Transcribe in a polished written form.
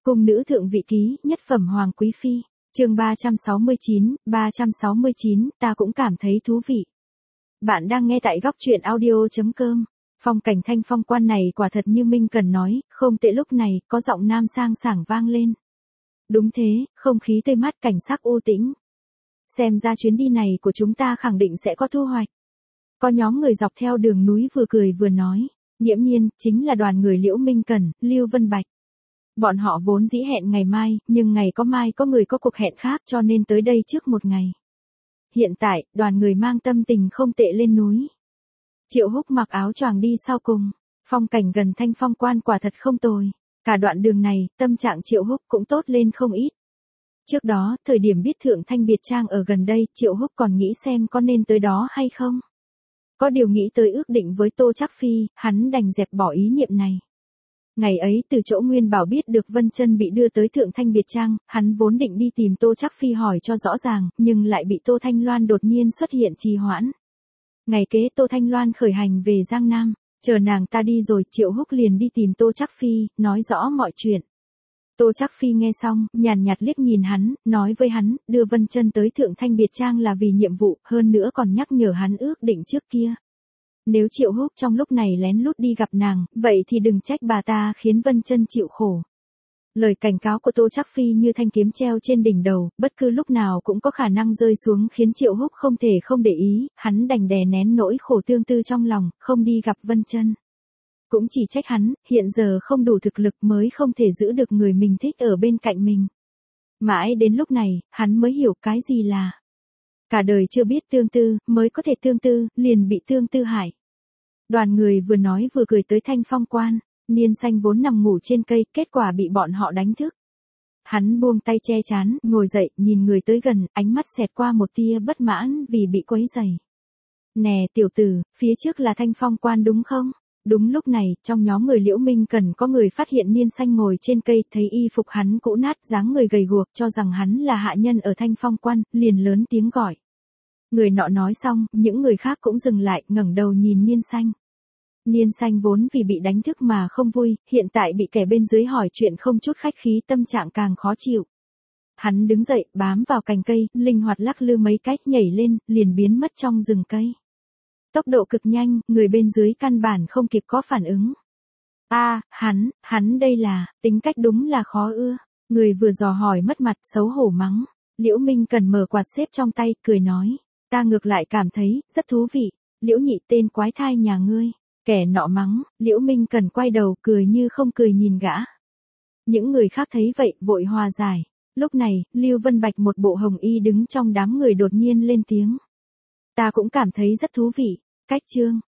Cung nữ thượng vị ký, nhất phẩm hoàng quý phi. Chương 369, ta cũng cảm thấy thú vị. Bạn đang nghe tại góc truyện audio.com. Phong cảnh Thanh Phong quan này quả thật như Minh Cần nói, không tệ. Lúc này, có giọng nam sang sảng vang lên. Đúng thế, không khí tươi mát, cảnh sắc u tĩnh. Xem ra chuyến đi này của chúng ta khẳng định sẽ có thu hoạch. Có nhóm người dọc theo đường núi vừa cười vừa nói, nghiễm nhiên, chính là đoàn người Liễu Minh Cần, Lưu Vân Bạch. Bọn họ vốn dĩ hẹn ngày mai, nhưng ngày có mai có người có cuộc hẹn khác cho nên tới đây trước một ngày. Hiện tại, đoàn người mang tâm tình không tệ lên núi. Triệu Húc mặc áo choàng đi sau cùng, phong cảnh gần Thanh Phong quan quả thật không tồi. Cả đoạn đường này, tâm trạng Triệu Húc cũng tốt lên không ít. Trước đó, thời điểm biết Thượng Thanh Biệt Trang ở gần đây, Triệu Húc còn nghĩ xem có nên tới đó hay không. Có điều nghĩ tới ước định với Tô Trác Phi, hắn đành dẹp bỏ ý niệm này. Ngày ấy từ chỗ Nguyên Bảo biết được Vân Chân bị đưa tới Thượng Thanh Biệt Trang, hắn vốn định đi tìm Tô Trác Phi hỏi cho rõ ràng, nhưng lại bị Tô Thanh Loan đột nhiên xuất hiện trì hoãn. Ngày kế Tô Thanh Loan khởi hành về Giang Nam, chờ nàng ta đi rồi, Triệu Húc liền đi tìm Tô Trác Phi, nói rõ mọi chuyện. Tô Trác Phi nghe xong, nhàn nhạt liếc nhìn hắn, nói với hắn, đưa Vân Chân tới Thượng Thanh Biệt Trang là vì nhiệm vụ, hơn nữa còn nhắc nhở hắn ước định trước kia. Nếu Triệu Húc trong lúc này lén lút đi gặp nàng, vậy thì đừng trách bà ta khiến Vân Chân chịu khổ. Lời cảnh cáo của Tô Trác Phi như thanh kiếm treo trên đỉnh đầu, bất cứ lúc nào cũng có khả năng rơi xuống khiến Triệu Húc không thể không để ý, hắn đành đè nén nỗi khổ tương tư trong lòng, không đi gặp Vân Chân. Cũng chỉ trách hắn, hiện giờ không đủ thực lực mới không thể giữ được người mình thích ở bên cạnh mình. Mãi đến lúc này, hắn mới hiểu cái gì là cả đời chưa biết tương tư, mới có thể tương tư, liền bị tương tư hại. Đoàn người vừa nói vừa cười tới Thanh Phong quan, Niên Xanh vốn nằm ngủ trên cây, kết quả bị bọn họ đánh thức. Hắn buông tay che trán, ngồi dậy, nhìn người tới gần, ánh mắt xẹt qua một tia bất mãn vì bị quấy rầy. Nè tiểu tử, phía trước là Thanh Phong quan đúng không? Đúng lúc này, trong nhóm người Liễu Minh Cần có người phát hiện Niên Xanh ngồi trên cây, thấy y phục hắn cũ nát, dáng người gầy guộc, cho rằng hắn là hạ nhân ở Thanh Phong quan, liền lớn tiếng gọi. Người nọ nói xong, những người khác cũng dừng lại, ngẩng đầu nhìn Niên Xanh. Niên Xanh vốn vì bị đánh thức mà không vui, hiện tại bị kẻ bên dưới hỏi chuyện không chút khách khí, tâm trạng càng khó chịu. Hắn đứng dậy, bám vào cành cây, linh hoạt lắc lư mấy cách, nhảy lên, liền biến mất trong rừng cây. Tốc độ cực nhanh, người bên dưới căn bản không kịp có phản ứng. Hắn đây là, tính cách đúng là khó ưa. Người vừa dò hỏi mất mặt, xấu hổ mắng. Liễu Minh Cần mở quạt xếp trong tay, cười nói. Ta ngược lại cảm thấy, rất thú vị. Liễu nhị tên quái thai nhà ngươi. Kẻ nọ mắng, Liễu Minh Cần quay đầu, cười như không cười nhìn gã. Những người khác thấy vậy, vội hòa giải. Lúc này, Lưu Vân Bạch một bộ hồng y đứng trong đám người đột nhiên lên tiếng. Ta cũng cảm thấy rất thú vị. Cách chương,